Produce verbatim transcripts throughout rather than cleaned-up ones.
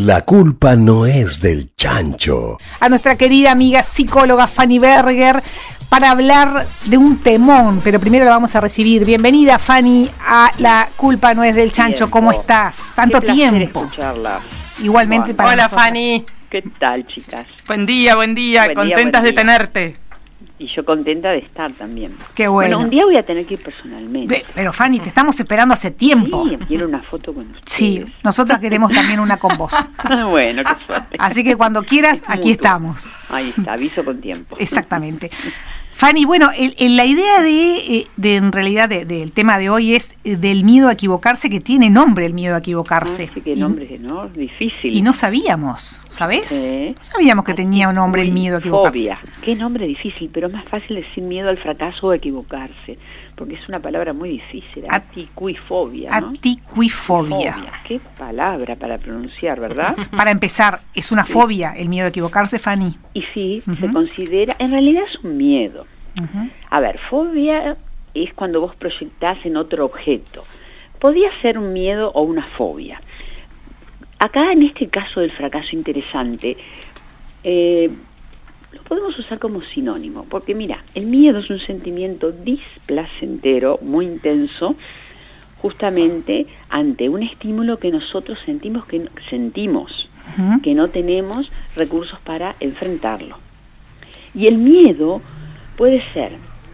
La culpa no es del chancho. A nuestra querida amiga psicóloga Fanny Berger para hablar de un temón, pero primero la vamos a recibir. Bienvenida, Fanny, a La culpa no es del chancho. Tiempo. ¿Cómo estás? Tanto Qué placer tiempo. escucharlas. Igualmente Bueno. para Hola, nosotras. Fanny. ¿Qué tal, chicas? Buen día, buen día. Buen día, Contentas buen de día. tenerte. Y yo contenta de estar también. Qué bueno. un día voy a tener que ir personalmente. De- pero Fanny, te estamos esperando hace tiempo. Sí, quiero una foto con ustedes. Sí, nosotras queremos también una con vos. Bueno, qué suerte. Así que cuando quieras, Es aquí mutuo. estamos. Ahí está, aviso con tiempo. Exactamente. Fanny, bueno, el, el- la idea de, eh, de en realidad de- del tema de hoy es eh, del miedo a equivocarse, que tiene nombre el miedo a equivocarse. Ah, sí, qué Y- nombre, ¿no? Difícil. Y no sabíamos, ¿sabes? Sí. No sabíamos que tenía un nombre el miedo a equivocarse. Fobia. Qué nombre difícil, pero más fácil decir miedo al fracaso o a equivocarse, porque es una palabra muy difícil. At- Aticuifobia, ¿no? Atiquifobia. Fobia. Qué palabra para pronunciar, ¿verdad? Para empezar, es una Sí. fobia el miedo a equivocarse, Fanny. Y sí, Ujú. se considera, en realidad es un miedo. Ujú. A ver, fobia es cuando vos proyectás en otro objeto. Podía ser un miedo o una fobia. Acá, en este caso del fracaso interesante, eh, lo podemos usar como sinónimo, porque mira, el miedo es un sentimiento displacentero, muy intenso, justamente ante un estímulo que nosotros sentimos que no- sentimos Ujú. que no tenemos recursos para enfrentarlo. Y el miedo puede ser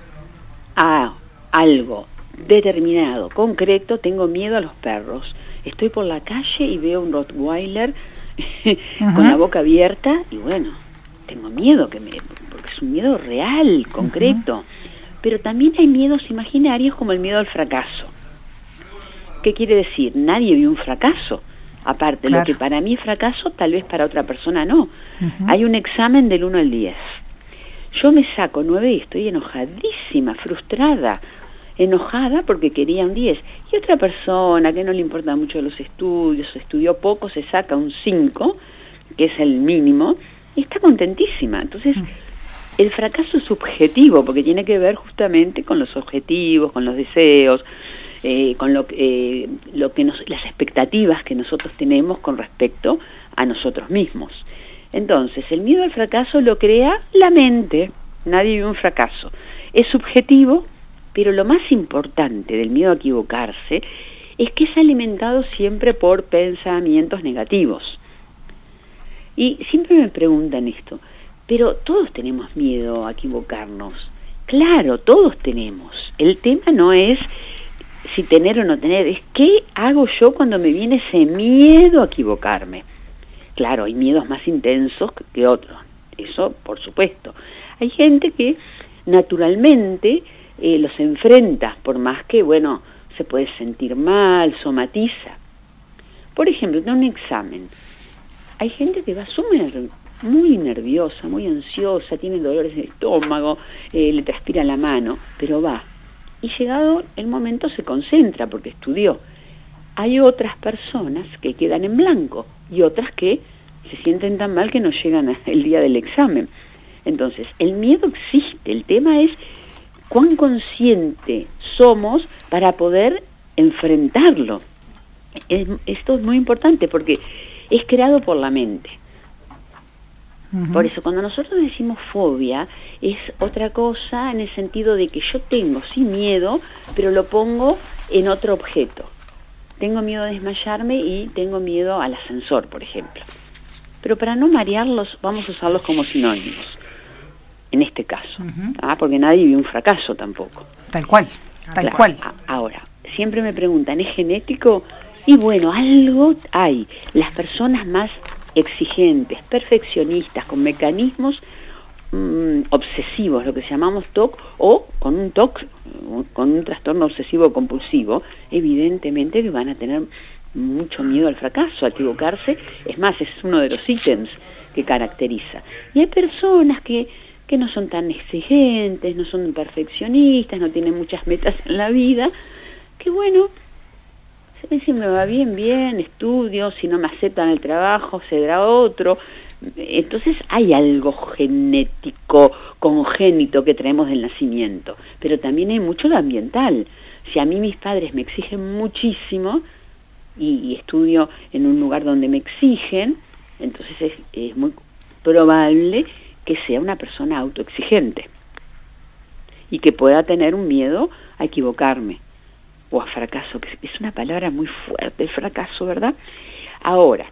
a algo determinado, concreto. Tengo miedo a los perros. Estoy por la calle y veo un Rottweiler Ajá. con la boca abierta y bueno, tengo miedo, que me, porque es un miedo real, concreto. Pero también hay miedos imaginarios como el miedo al fracaso. ¿Qué quiere decir? Nadie vio un fracaso. Aparte, Claro. lo que para mí es fracaso, tal vez para otra persona no. Ujú. Hay un examen del uno al diez. Yo me saco nueve y estoy enojadísima, frustrada, enojada porque quería un diez. Y otra persona que no le importa mucho los estudios, estudió poco, se saca un cinco, que es el mínimo, y está contentísima. Entonces, el fracaso es subjetivo porque tiene que ver justamente con los objetivos, con los deseos, eh, con lo, eh, lo que nos, las expectativas que nosotros tenemos con respecto a nosotros mismos. Entonces, el miedo al fracaso lo crea la mente. Nadie vive un fracaso. Es subjetivo, pero lo más importante del miedo a equivocarse es que es alimentado siempre por pensamientos negativos. Y siempre me preguntan esto, pero todos tenemos miedo a equivocarnos. Claro, todos tenemos. El tema no es si tener o no tener, es qué hago yo cuando me viene ese miedo a equivocarme. Claro, hay miedos más intensos que otros, eso por supuesto. Hay gente que naturalmente eh, los enfrenta, por más que, bueno, se puede sentir mal, somatiza. Por ejemplo, en un examen, hay gente que va súper, muy nerviosa, muy ansiosa, tiene dolores de estómago, eh, le transpira la mano, pero va. Y llegado el momento se concentra porque estudió. Hay otras personas que quedan en blanco y otras que se sienten tan mal que no llegan el día del examen. Entonces, el miedo existe, el tema es cuán consciente somos para poder enfrentarlo. Es, esto es muy importante porque es creado por la mente. Ujú. Por eso, cuando nosotros decimos fobia, es otra cosa en el sentido de que yo tengo, sí, miedo, pero lo pongo en otro objeto. Tengo miedo a desmayarme y tengo miedo al ascensor, por ejemplo. Pero para no marearlos, vamos a usarlos como sinónimos, en este caso. Ujú. ¿Ah? Porque nadie vio un fracaso tampoco. Tal cual, tal Claro. cual. A- Ahora, siempre me preguntan, ¿es genético? Y bueno, algo hay. Las personas más exigentes, perfeccionistas, con mecanismos mm, obsesivos, lo que llamamos T O C, o con un T O C, con un trastorno obsesivo compulsivo, evidentemente que van a tener mucho miedo al fracaso, a equivocarse. Es más, es uno de los ítems que caracteriza. Y hay personas que, que no son tan exigentes, no son perfeccionistas, no tienen muchas metas en la vida, que bueno, si me va bien, bien, estudio, si no me aceptan el trabajo, será otro. Entonces hay algo genético, congénito que traemos del nacimiento, pero también hay mucho de ambiental. Si a mí mis padres me exigen muchísimo, y, y estudio en un lugar donde me exigen, entonces es, es muy probable que sea una persona autoexigente y que pueda tener un miedo a equivocarme o a fracaso, que es una palabra muy fuerte, el fracaso, ¿verdad? Ahora,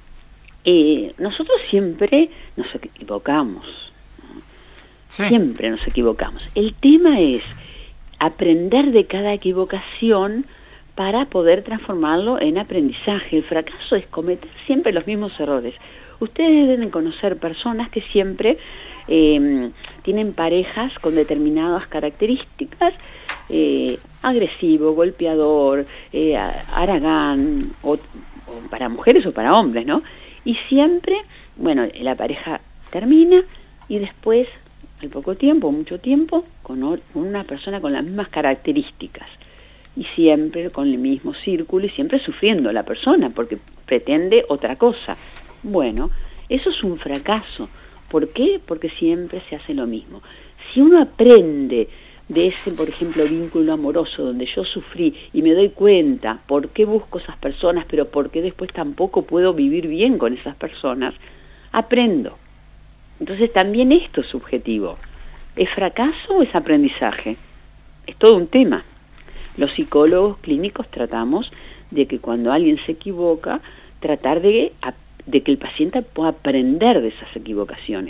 eh, nosotros siempre nos equivocamos, ¿no? Sí. Siempre nos equivocamos. El tema es aprender de cada equivocación para poder transformarlo en aprendizaje. El fracaso es cometer siempre los mismos errores. Ustedes deben conocer personas que siempre eh, tienen parejas con determinadas características, eh, agresivo, golpeador, eh, haragán, o, o para mujeres o para hombres, ¿no? Y siempre, bueno, la pareja termina y después, al poco tiempo, mucho tiempo, con una persona con las mismas características. Y siempre con el mismo círculo y siempre sufriendo la persona porque pretende otra cosa. Bueno, eso es un fracaso. ¿Por qué? Porque siempre se hace lo mismo. Si uno aprende de ese, por ejemplo, vínculo amoroso donde yo sufrí y me doy cuenta por qué busco esas personas, pero por qué después tampoco puedo vivir bien con esas personas, aprendo. Entonces también esto es subjetivo. ¿Es fracaso o es aprendizaje? Es todo un tema. Los psicólogos clínicos tratamos de que cuando alguien se equivoca, tratar de, de que el paciente pueda aprender de esas equivocaciones.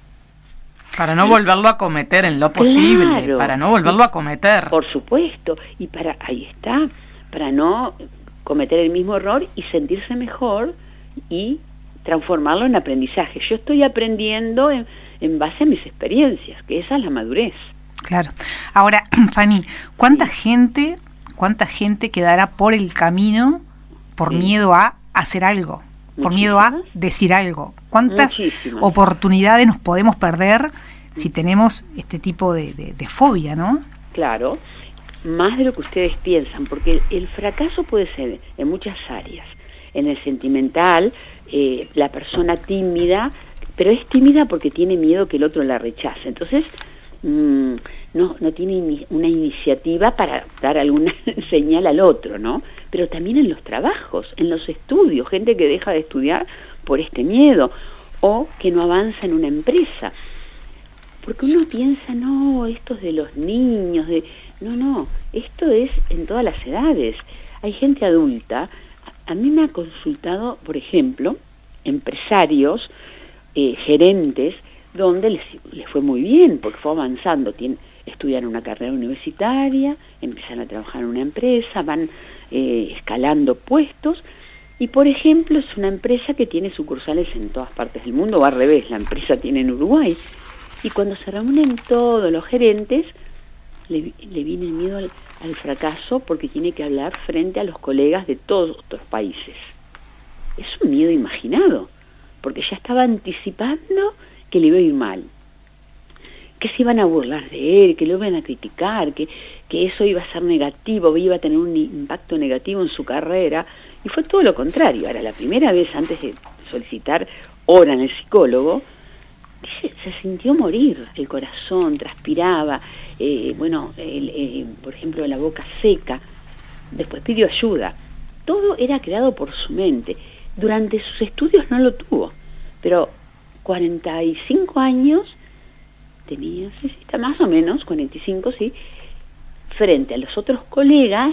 Para no volverlo a cometer en lo posible, claro, para no volverlo a cometer. Por supuesto, y para ahí está, para no cometer el mismo error y sentirse mejor y transformarlo en aprendizaje. Yo estoy aprendiendo en, en base a mis experiencias, que esa es la madurez. Claro. Ahora, Fanny, ¿cuánta sí. gente, cuánta gente quedará por el camino por sí. miedo a hacer algo, por miedo a decir algo? ¿Cuántas Muchísimas. oportunidades nos podemos perder si tenemos este tipo de, de, de fobia, no? Claro, más de lo que ustedes piensan, porque el fracaso puede ser en muchas áreas. En el sentimental, eh, la persona tímida, pero es tímida porque tiene miedo que el otro la rechace. Entonces, mmm, no, no tiene una iniciativa para dar alguna señal al otro, ¿no? Pero también en los trabajos, en los estudios, gente que deja de estudiar por este miedo, o que no avanza en una empresa. Porque uno piensa, no, esto es de los niños, de no, no, esto es en todas las edades. Hay gente adulta, a, a mí me ha consultado, por ejemplo, empresarios, eh, gerentes, donde les, les fue muy bien, porque fue avanzando, tienen, estudian una carrera universitaria, empiezan a trabajar en una empresa, van eh, escalando puestos, y por ejemplo es una empresa que tiene sucursales en todas partes del mundo, o al revés, la empresa tiene en Uruguay, y cuando se reúnen todos los gerentes, le, le viene el miedo al, al fracaso porque tiene que hablar frente a los colegas de todos otros países. Es un miedo imaginado, porque ya estaba anticipando que le iba a ir mal, que se iban a burlar de él, que lo iban a criticar, que, que eso iba a ser negativo, iba a tener un impacto negativo en su carrera, y fue todo lo contrario. Ahora, la primera vez antes de solicitar hora en el psicólogo, dice, se sintió morir, el corazón transpiraba, eh, bueno, el, eh, por ejemplo, la boca seca, después pidió ayuda. Todo era creado por su mente. Durante sus estudios no lo tuvo, pero cuarenta y cinco años tenía, sí, sí, está más o menos, cuarenta y cinco, sí, frente a los otros colegas,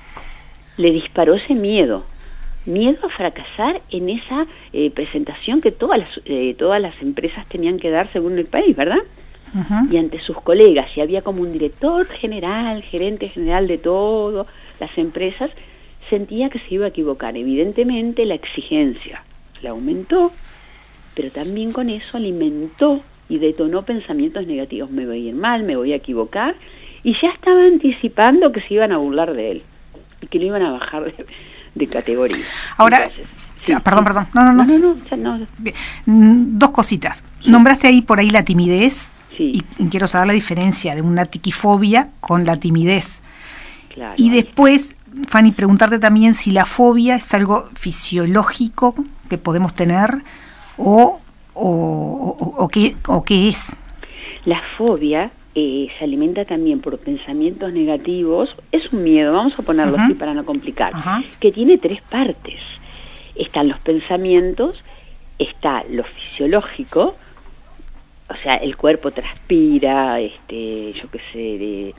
le disparó ese miedo, miedo a fracasar en esa eh, presentación que todas las, eh, todas las empresas tenían que dar según el país, ¿verdad? Uh-huh. Y ante sus colegas, y había como un director general, gerente general de todo, las empresas, sentía que se iba a equivocar. Evidentemente la exigencia la aumentó, pero también con eso alimentó y detonó pensamientos negativos. Me voy a ir mal, me voy a equivocar, y ya estaba anticipando que se iban a burlar de él y que lo iban a bajar de, de categoría. Ahora, Entonces, sí, perdón, sí. perdón, no, no, no, no, no, no, no. Bien. Dos cositas. Sí. Nombraste ahí por ahí la timidez, sí. y, y quiero saber la diferencia de una tiquifobia con la timidez. Claro, y después, Fanny, preguntarte también si la fobia es algo fisiológico que podemos tener o, o, o, o, qué, o qué es. La fobia eh, se alimenta también por pensamientos negativos. Es un miedo, vamos a ponerlo uh-huh. así para no complicar, uh-huh. que tiene tres partes. Están los pensamientos, está lo fisiológico, o sea, el cuerpo transpira, este, yo qué sé, de,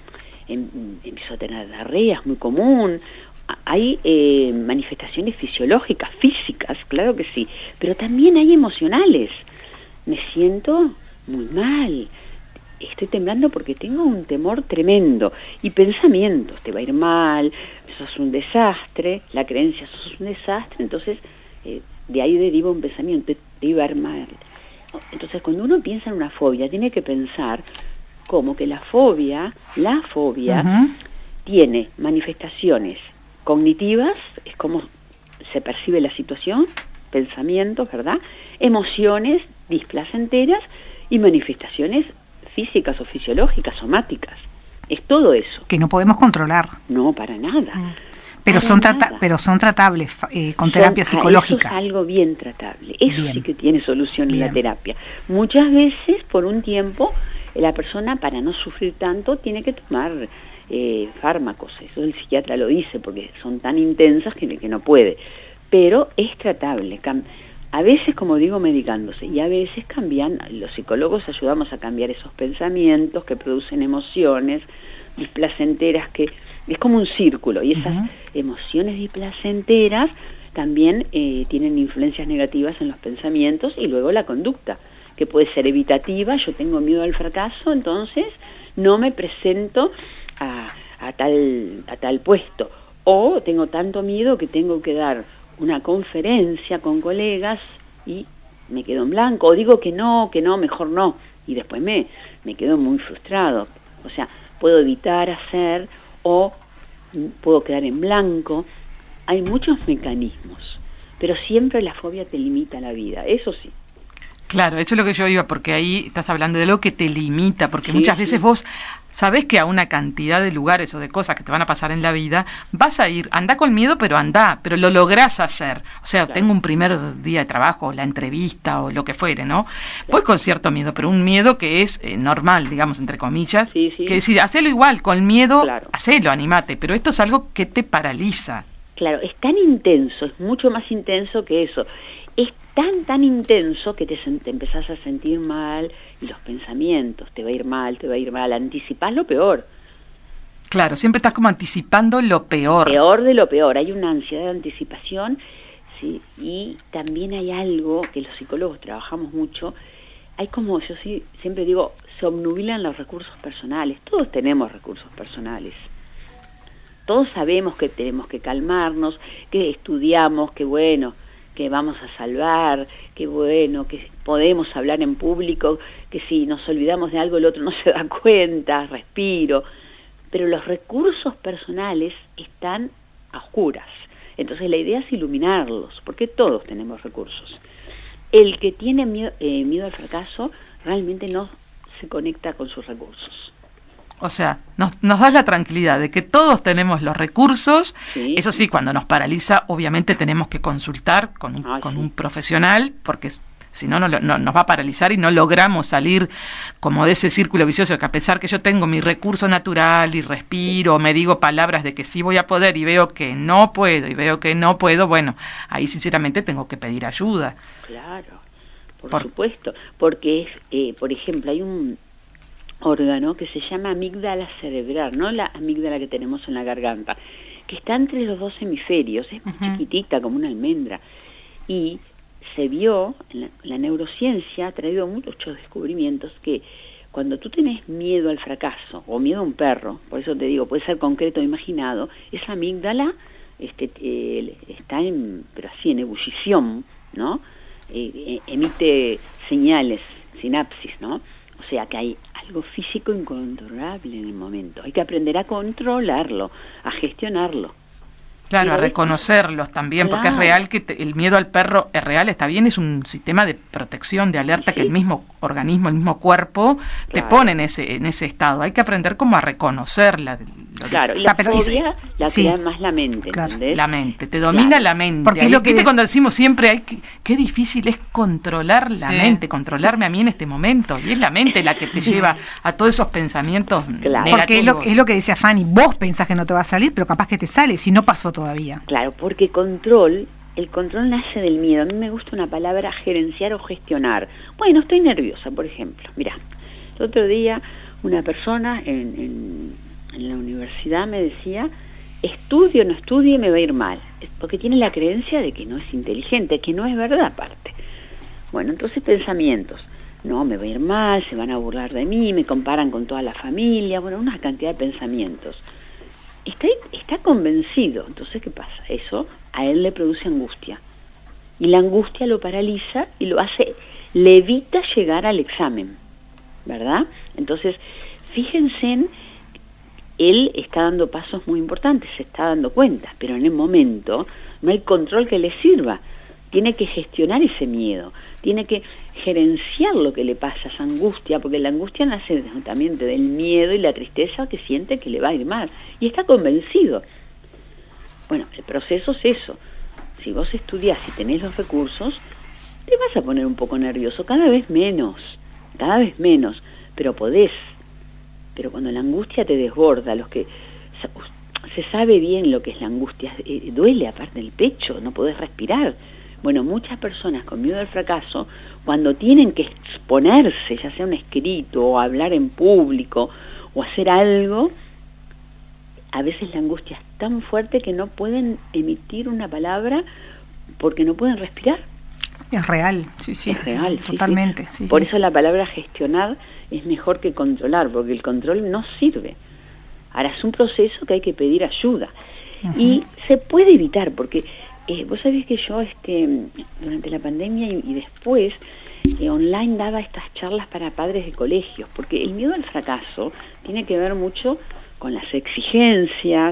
em, empiezo a tener diarrea, es muy común. Hay eh, manifestaciones fisiológicas, físicas, claro que sí, pero también hay emocionales. Me siento muy mal, estoy temblando porque tengo un temor tremendo. Y pensamientos, te va a ir mal, sos un desastre, la creencia sos un desastre, entonces eh, de ahí deriva un pensamiento, te, te iba a ir mal. Entonces cuando uno piensa en una fobia, tiene que pensar como que la fobia, la fobia, uh-huh. tiene manifestaciones cognitivas, es como se percibe la situación, pensamientos, ¿verdad? Emociones displacenteras y manifestaciones físicas o fisiológicas, somáticas. Es todo eso. Que no podemos controlar. No, para nada. Mm. Pero, para son nada. Trata- pero son tratables eh, con son, terapia psicológica. Eso es algo bien tratable. Eso bien. Sí que tiene solución bien. En la terapia. Muchas veces, por un tiempo, la persona, para no sufrir tanto, tiene que tomar eh, fármacos. Eso el psiquiatra lo dice, porque son tan intensas que, que no puede. Pero es tratable. A veces, como digo, medicándose, y a veces cambian, los psicólogos ayudamos a cambiar esos pensamientos que producen emociones displacenteras, que es como un círculo, y esas uh-huh. emociones displacenteras también eh, tienen influencias negativas en los pensamientos y luego la conducta, que puede ser evitativa. Yo tengo miedo al fracaso, entonces no me presento a, a, tal, a tal puesto, o tengo tanto miedo que tengo que dar una conferencia con colegas y me quedo en blanco, o digo que no, que no, mejor no, y después me, me quedo muy frustrado. O sea, puedo evitar hacer o puedo quedar en blanco. Hay muchos mecanismos, pero siempre la fobia te limita la vida, eso sí. Claro, eso es lo que yo iba, porque ahí estás hablando de lo que te limita, porque sí, muchas sí. veces vos sabés que a una cantidad de lugares o de cosas que te van a pasar en la vida, vas a ir, anda con miedo, pero anda, pero lo lográs hacer. O sea, claro. Tengo un primer día de trabajo, la entrevista o lo que fuere, ¿no? Claro. Voy con cierto miedo, pero un miedo que es eh, normal, digamos, entre comillas, sí, sí. que decir, hacelo igual, con miedo, claro. hacelo, animate, pero esto es algo que te paraliza. Claro, es tan intenso, es mucho más intenso que eso. Es tan, tan intenso que te, te empezás a sentir mal, y los pensamientos, te va a ir mal, te va a ir mal, anticipás lo peor. Claro, siempre estás como anticipando lo peor. Peor de lo peor, hay una ansiedad de anticipación, sí, y también hay algo que los psicólogos trabajamos mucho, hay como, yo sí, siempre digo, se obnubilan los recursos personales, todos tenemos recursos personales. Todos sabemos que tenemos que calmarnos, que estudiamos, que bueno, que vamos a salvar, que bueno, que podemos hablar en público, que si nos olvidamos de algo el otro no se da cuenta, respiro. Pero los recursos personales están a oscuras. Entonces la idea es iluminarlos, porque todos tenemos recursos. El que tiene miedo, eh, miedo al fracaso realmente no se conecta con sus recursos. O sea, nos, nos das la tranquilidad de que todos tenemos los recursos. Sí. Eso sí, cuando nos paraliza, obviamente tenemos que consultar con un, ah, con sí. un profesional, porque si no, no, no, nos va a paralizar y no logramos salir como de ese círculo vicioso, que a pesar que yo tengo mi recurso natural y respiro, me digo palabras de que sí voy a poder y veo que no puedo y veo que no puedo, bueno, ahí sinceramente tengo que pedir ayuda. Claro, por, por... supuesto, porque, es, eh, por ejemplo, hay un órgano que se llama amígdala cerebral, no la amígdala que tenemos en la garganta, que está entre los dos hemisferios, es muy uh-huh. chiquitita, como una almendra, y se vio, en la, la neurociencia ha traído muchos descubrimientos, que cuando tú tenés miedo al fracaso, o miedo a un perro, por eso te digo, puede ser concreto o imaginado, esa amígdala este, eh, está en, pero así, en ebullición, ¿no? Eh, emite señales, sinapsis, ¿no? O sea que hay algo físico incontrolable en el momento. Hay que aprender a controlarlo, a gestionarlo. Claro, a reconocerlos también, claro. Porque es real que te, el miedo al perro es real, está bien, es un sistema de protección, de alerta, sí. Que el mismo organismo, el mismo cuerpo, claro. Te pone en ese en ese estado. Hay que aprender como a reconocerla. Claro, y la fobia la sí. Crea más la mente, claro. ¿entendés? La mente, te domina claro. La mente. Porque Ahí, es lo que ¿viste cuando decimos siempre, hay que, qué difícil es controlar la sí. mente, controlarme a mí en este momento? Y es la mente la que te lleva a todos esos pensamientos claro. negativos. Porque es lo, es lo que decía Fanny, vos pensás que no te va a salir, pero capaz que te sale, si no pasó todavía. Claro, porque control, el control nace del miedo. A mí me gusta una palabra gerenciar o gestionar. Bueno, estoy nerviosa, por ejemplo. Mirá, el otro día una persona en, en, en la universidad me decía, estudio o no estudie me va a ir mal, porque tiene la creencia de que no es inteligente, que no es verdad aparte. Bueno, entonces pensamientos, no, me va a ir mal, se van a burlar de mí, me comparan con toda la familia, bueno, una cantidad de pensamientos. Está, está convencido, entonces ¿qué pasa? Eso a él le produce angustia, y la angustia lo paraliza y lo hace, le evita llegar al examen, ¿verdad? Entonces, fíjense en, él está dando pasos muy importantes, se está dando cuenta, pero en el momento no hay control que le sirva, tiene que gestionar ese miedo, tiene que gerenciar lo que le pasa, esa angustia, porque la angustia nace también del miedo y la tristeza que siente que le va a ir mal, y está convencido. Bueno, el proceso es eso, si vos estudiás y tenés los recursos, te vas a poner un poco nervioso, cada vez menos, cada vez menos, pero podés. Pero cuando la angustia te desborda, los que se sabe bien lo que es la angustia, eh, duele aparte del pecho, no podés respirar. Bueno, muchas personas con miedo al fracaso, cuando tienen que exponerse, ya sea un escrito o hablar en público o hacer algo, a veces la angustia es tan fuerte que no pueden emitir una palabra porque no pueden respirar. Es real, sí, sí. Es real, totalmente. Sí, sí. Sí, Por sí. eso la palabra gestionar es mejor que controlar, porque el control no sirve. Ahora es un proceso que hay que pedir ayuda. Uh-huh. Y se puede evitar, porque eh, vos sabés que yo este durante la pandemia y, y después eh, online daba estas charlas para padres de colegios, porque el miedo al fracaso tiene que ver mucho con las exigencias,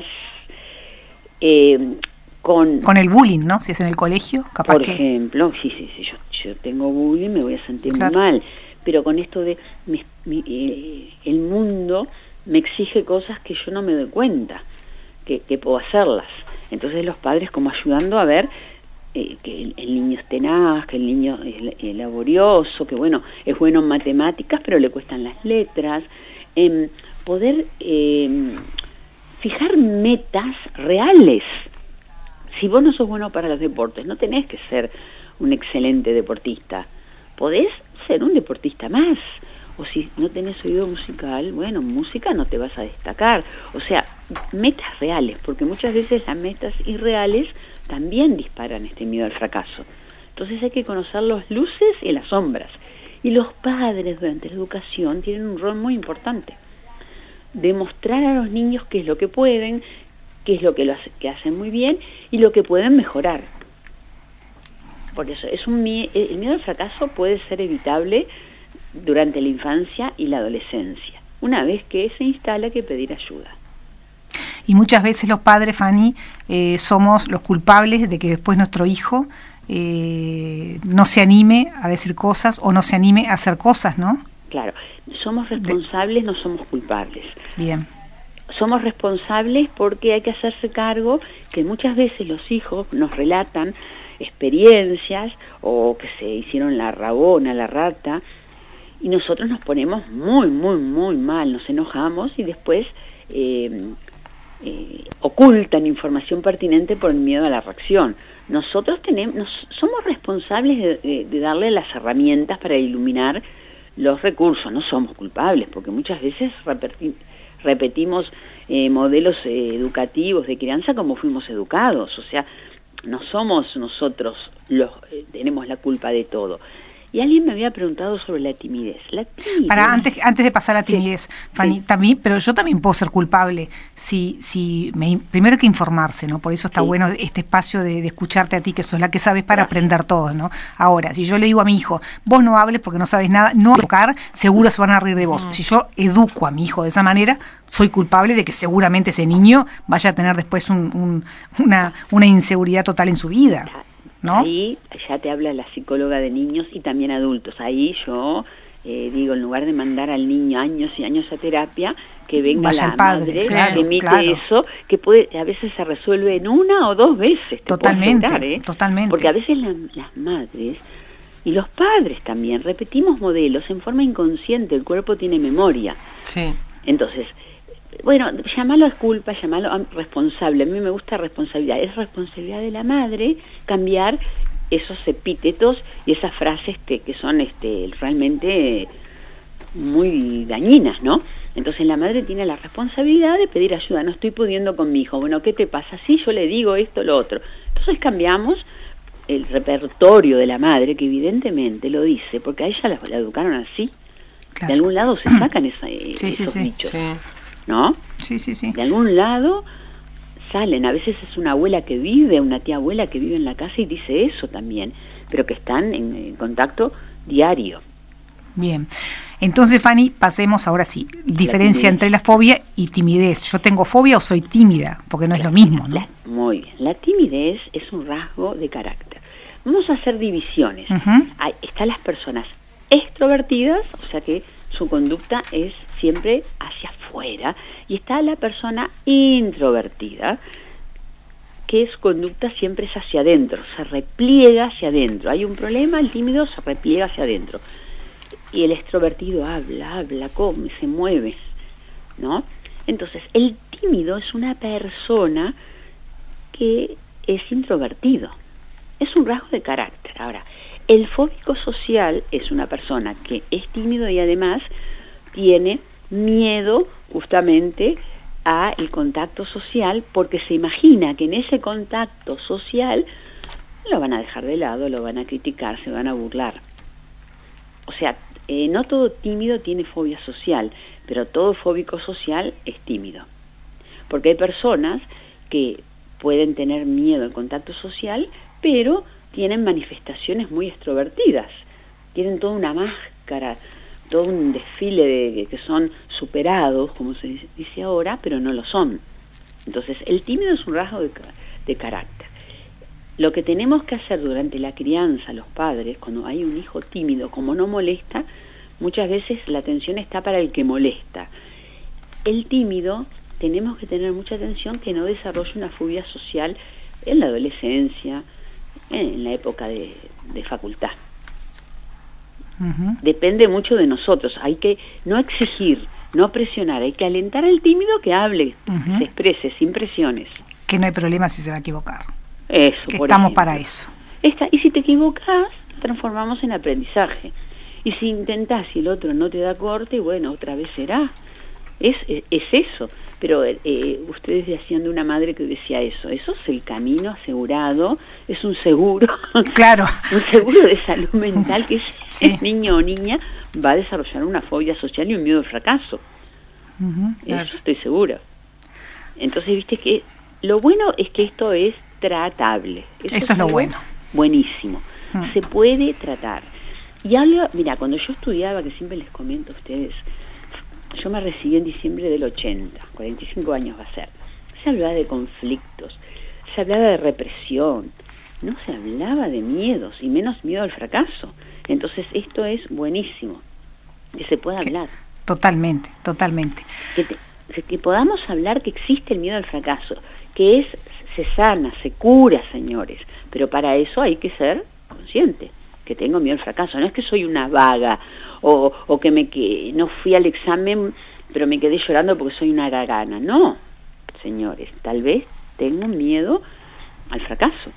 eh, con... Con el bullying, ¿no? Si es en el colegio, capaz Por que... ejemplo, sí, sí, sí, yo, yo tengo bullying, me voy a sentir claro. muy mal, pero con esto de mi, mi, eh, el mundo me exige cosas que yo no me doy cuenta, que, que puedo hacerlas. Entonces los padres como ayudando a ver eh, que el, el niño es tenaz, que el niño es, es laborioso, que bueno, es bueno en matemáticas, pero le cuestan las letras, eh, poder eh, fijar metas reales. Si vos no sos bueno para los deportes, no tenés que ser un excelente deportista. Podés ser un deportista más. O si no tenés oído musical, bueno, música no te vas a destacar. O sea, metas reales, porque muchas veces las metas irreales también disparan este miedo al fracaso. Entonces hay que conocer las luces y las sombras. Y los padres durante la educación tienen un rol muy importante. Demostrar a los niños qué es lo que pueden, qué es lo que, lo hace, que hacen muy bien y lo que pueden mejorar. Por eso, es un el miedo al fracaso puede ser evitable durante la infancia y la adolescencia. Una vez que se instala, hay que pedir ayuda. Y muchas veces los padres, Fanny, eh, somos los culpables de que después nuestro hijo eh, no se anime a decir cosas o no se anime a hacer cosas, ¿no? Claro, somos responsables, no somos culpables. Bien. Somos responsables porque hay que hacerse cargo que muchas veces los hijos nos relatan experiencias o que se hicieron la rabona, la rata, y nosotros nos ponemos muy, muy, muy mal, nos enojamos y después eh, eh, ocultan información pertinente por el miedo a la reacción. Nosotros tenemos, nos, somos responsables de, de, de darle las herramientas para iluminar los recursos, no somos culpables, porque muchas veces repetimos repetimos eh, modelos eh, educativos de crianza como fuimos educados, o sea, no somos nosotros los eh, tenemos la culpa de todo. Y alguien me había preguntado sobre la timidez. La timidez. Para antes antes de pasar a la timidez, sí, Fanny, sí. también, pero yo también puedo ser culpable si, si me, primero hay que informarse, ¿no? Por eso está sí. bueno este espacio de, de escucharte a ti, que sos la que sabes para Gracias. aprender todos, ¿no? Ahora, si yo le digo a mi hijo, vos no hables porque no sabes nada, no educar, seguro se van a reír de vos. Uh-huh. Si yo educo a mi hijo de esa manera, soy culpable de que seguramente ese niño vaya a tener después un, un, una, una inseguridad total en su vida, ¿no? Ahí ya te habla la psicóloga de niños y también adultos. Ahí yo eh, digo, en lugar de mandar al niño años y años a terapia, que venga Vaya la padre, madre, claro, que emite claro. eso, que puede a veces se resuelve en una o dos veces. Totalmente, asegurar, ¿eh? totalmente. Porque a veces la, las madres y los padres también repetimos modelos en forma inconsciente. El cuerpo tiene memoria. Sí. Entonces, bueno, llamalo a culpa, llamalo a responsable. A mí me gusta responsabilidad. Es responsabilidad de la madre cambiar esos epítetos y esas frases que, que son este, realmente muy dañinas, ¿no? Entonces la madre tiene la responsabilidad de pedir ayuda. No estoy pudiendo con mi hijo. Bueno, ¿qué te pasa? Sí, yo le digo esto, lo otro. Entonces cambiamos el repertorio de la madre, que evidentemente lo dice, porque a ella la, la educaron así. Claro. De algún lado se sacan esa, sí, esos sí, dichos, sí. ¿no? Sí, sí, sí. De algún lado salen. A veces es una abuela que vive, una tía abuela que vive en la casa y dice eso también, pero que están en, en contacto diario. Bien. Entonces, Fanny, pasemos ahora sí. Diferencia entre la fobia y timidez. ¿Yo tengo fobia o soy tímida? Porque no es la, lo mismo, ¿no? La, muy bien. La timidez es un rasgo de carácter. Vamos a hacer divisiones. Uh-huh. Hay, están las personas extrovertidas, o sea que su conducta es siempre hacia afuera, y está la persona introvertida, que su conducta siempre es hacia adentro, se repliega hacia adentro. Hay un problema, el tímido se repliega hacia adentro. Y el extrovertido habla, habla, come, se mueve, ¿no? Entonces, el tímido es una persona que es introvertido. Es un rasgo de carácter. Ahora, el fóbico social es una persona que es tímido y además tiene miedo justamente a el contacto social, porque se imagina que en ese contacto social lo van a dejar de lado, lo van a criticar, se van a burlar. O sea, eh, no todo tímido tiene fobia social, pero todo fóbico social es tímido. Porque hay personas que pueden tener miedo al contacto social, pero tienen manifestaciones muy extrovertidas. Tienen toda una máscara, todo un desfile de que son superados, como se dice ahora, pero no lo son. Entonces, el tímido es un rasgo de, de carácter. Lo que tenemos que hacer durante la crianza, los padres, cuando hay un hijo tímido, como no molesta, muchas veces la atención está para el que molesta. El tímido, tenemos que tener mucha atención que no desarrolle una fobia social en la adolescencia, en la época de, de facultad. Uh-huh. Depende mucho de nosotros. Hay que no exigir, no presionar, hay que alentar al tímido que hable, uh-huh. se exprese sin presiones. Que no hay problema si se va a equivocar. Eso, que por estamos ejemplo. para eso. Esta, y si te equivocas, transformamos en aprendizaje. Y si intentás y el otro no te da corte, bueno, otra vez será. Es, es, es eso. Pero eh, ustedes decían de una madre que decía eso. Eso es el camino asegurado, es un seguro. Claro. Un seguro de salud mental que ese sí. niño o niña va a desarrollar una fobia social y un miedo al fracaso. Uh-huh, claro. Eso estoy segura. Entonces, viste que lo bueno es que esto es tratable. Eso, Eso es lo bueno. Buenísimo. Hmm. Se puede tratar. Y algo, mira, cuando yo estudiaba, que siempre les comento a ustedes, yo me recibí en diciembre del ochenta, cuarenta y cinco años va a ser. Se hablaba de conflictos, se hablaba de represión, no se hablaba de miedos, y menos miedo al fracaso. Entonces esto es buenísimo, que se pueda que, hablar. Totalmente, totalmente. Que, te, que podamos hablar que existe el miedo al fracaso, que es se sana, se cura, señores, pero para eso hay que ser consciente, que tengo miedo al fracaso, no es que soy una vaga, o, o que me que no fui al examen, pero me quedé llorando porque soy una haragana, no, señores, tal vez tengo miedo al fracaso.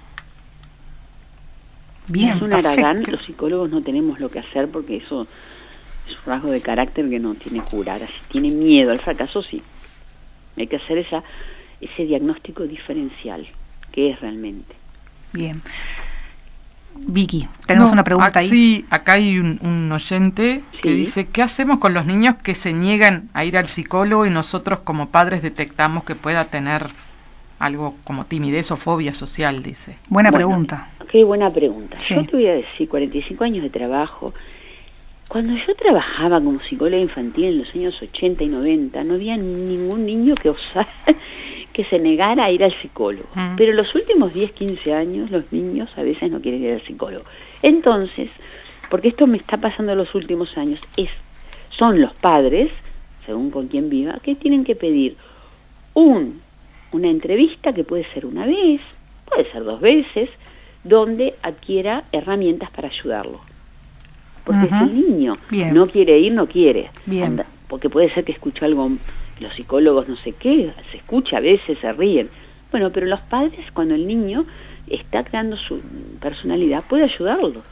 Bien, es un haragán, los psicólogos no tenemos lo que hacer porque eso es un rasgo de carácter que no tiene cura. Ahora, si tiene miedo al fracaso, sí, hay que hacer esa ese diagnóstico diferencial, que es realmente. Bien. Vicky, tenemos no, una pregunta ac- ahí. Sí, acá hay un, un oyente Sí. que dice, ¿qué hacemos con los niños que se niegan a ir al psicólogo y nosotros como padres detectamos que pueda tener algo como timidez o fobia social? Dice. Buena Bueno, pregunta. Qué buena pregunta. Sí. Yo te voy a decir, cuarenta y cinco años de trabajo. Cuando yo trabajaba como psicóloga infantil en los años ochenta y noventa, no había ningún niño que osara, que se negara a ir al psicólogo. Mm. Pero los últimos diez, quince años, los niños a veces no quieren ir al psicólogo. Entonces, porque esto me está pasando en los últimos años, es, son los padres, según con quién viva, que tienen que pedir un, una entrevista que puede ser una vez, puede ser dos veces, donde adquiera herramientas para ayudarlo. Porque Ujú. si el niño Bien. no quiere ir, no quiere. Bien. Anda, porque puede ser que escuche algo, los psicólogos no sé qué, se escucha a veces, se ríen. Bueno, pero los padres, cuando el niño está creando su personalidad, puede ayudarlos.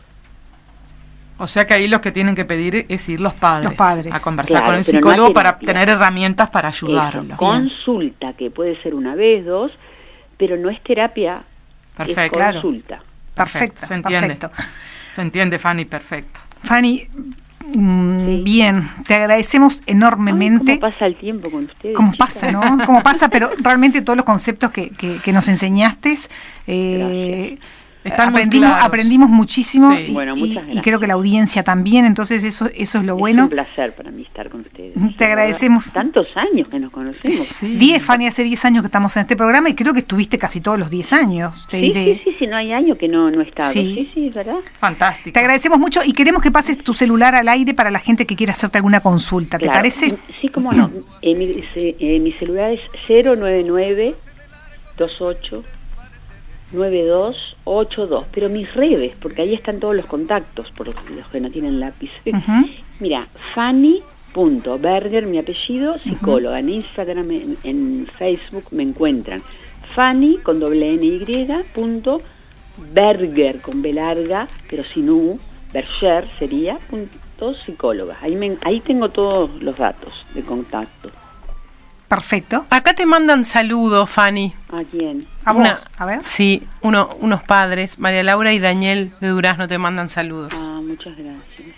O sea que ahí los que tienen que pedir es ir los padres, Los padres. a conversar Claro, con el pero no a psicólogo para terapia. tener herramientas para Eso, ayudarlo. consulta, que puede ser una vez, dos, pero no es terapia, Perfecto. es Claro. consulta. Perfecto, Se entiende. perfecto. Se entiende, Fanny, perfecto. Fanny, mm, Sí. bien, te agradecemos enormemente. Ay, ¿cómo pasa el tiempo con ustedes? ¿Cómo chicas? pasa, no? ¿Cómo pasa? Pero realmente todos los conceptos que, que, que nos enseñaste, eh, Están muy aprendimos, claros. aprendimos muchísimo Sí. y, Bueno, muchas y- gracias. y creo que la audiencia también, entonces eso eso es lo Es bueno. un placer para mí estar con ustedes. Te la verdad. agradecemos. Tantos años que nos conocemos. Sí. diez, Fanny, hace diez años que estamos en este programa y creo que estuviste casi todos los diez años, te Sí, diré. sí, sí, sí, no hay año que no, no he estado. Sí. Sí, sí, es verdad. Fantástico. Te agradecemos mucho y queremos que pases tu celular al aire para la gente que quiera hacerte alguna consulta, ¿te Claro. parece? Sí, cómo no. Eh, mi, se- eh, mi celular es cero nueve nueve dos ocho nueve dos ocho dos, pero mis redes, porque ahí están todos los contactos, por los que no tienen lápiz. Ujú. Mira, Fanny.Berger, mi apellido, psicóloga. En Instagram, en, en Facebook me encuentran Fanny con doble N Y, punto Berger con B larga, pero sin U, Berger sería, punto psicóloga. Ahí, me, ahí tengo todos los datos de contacto. Perfecto. Acá te mandan saludos, Fanny. ¿A quién? A Una- vos, a ver. Sí, uno, unos padres, María Laura y Daniel de Durazno, te mandan saludos. Ah, muchas gracias.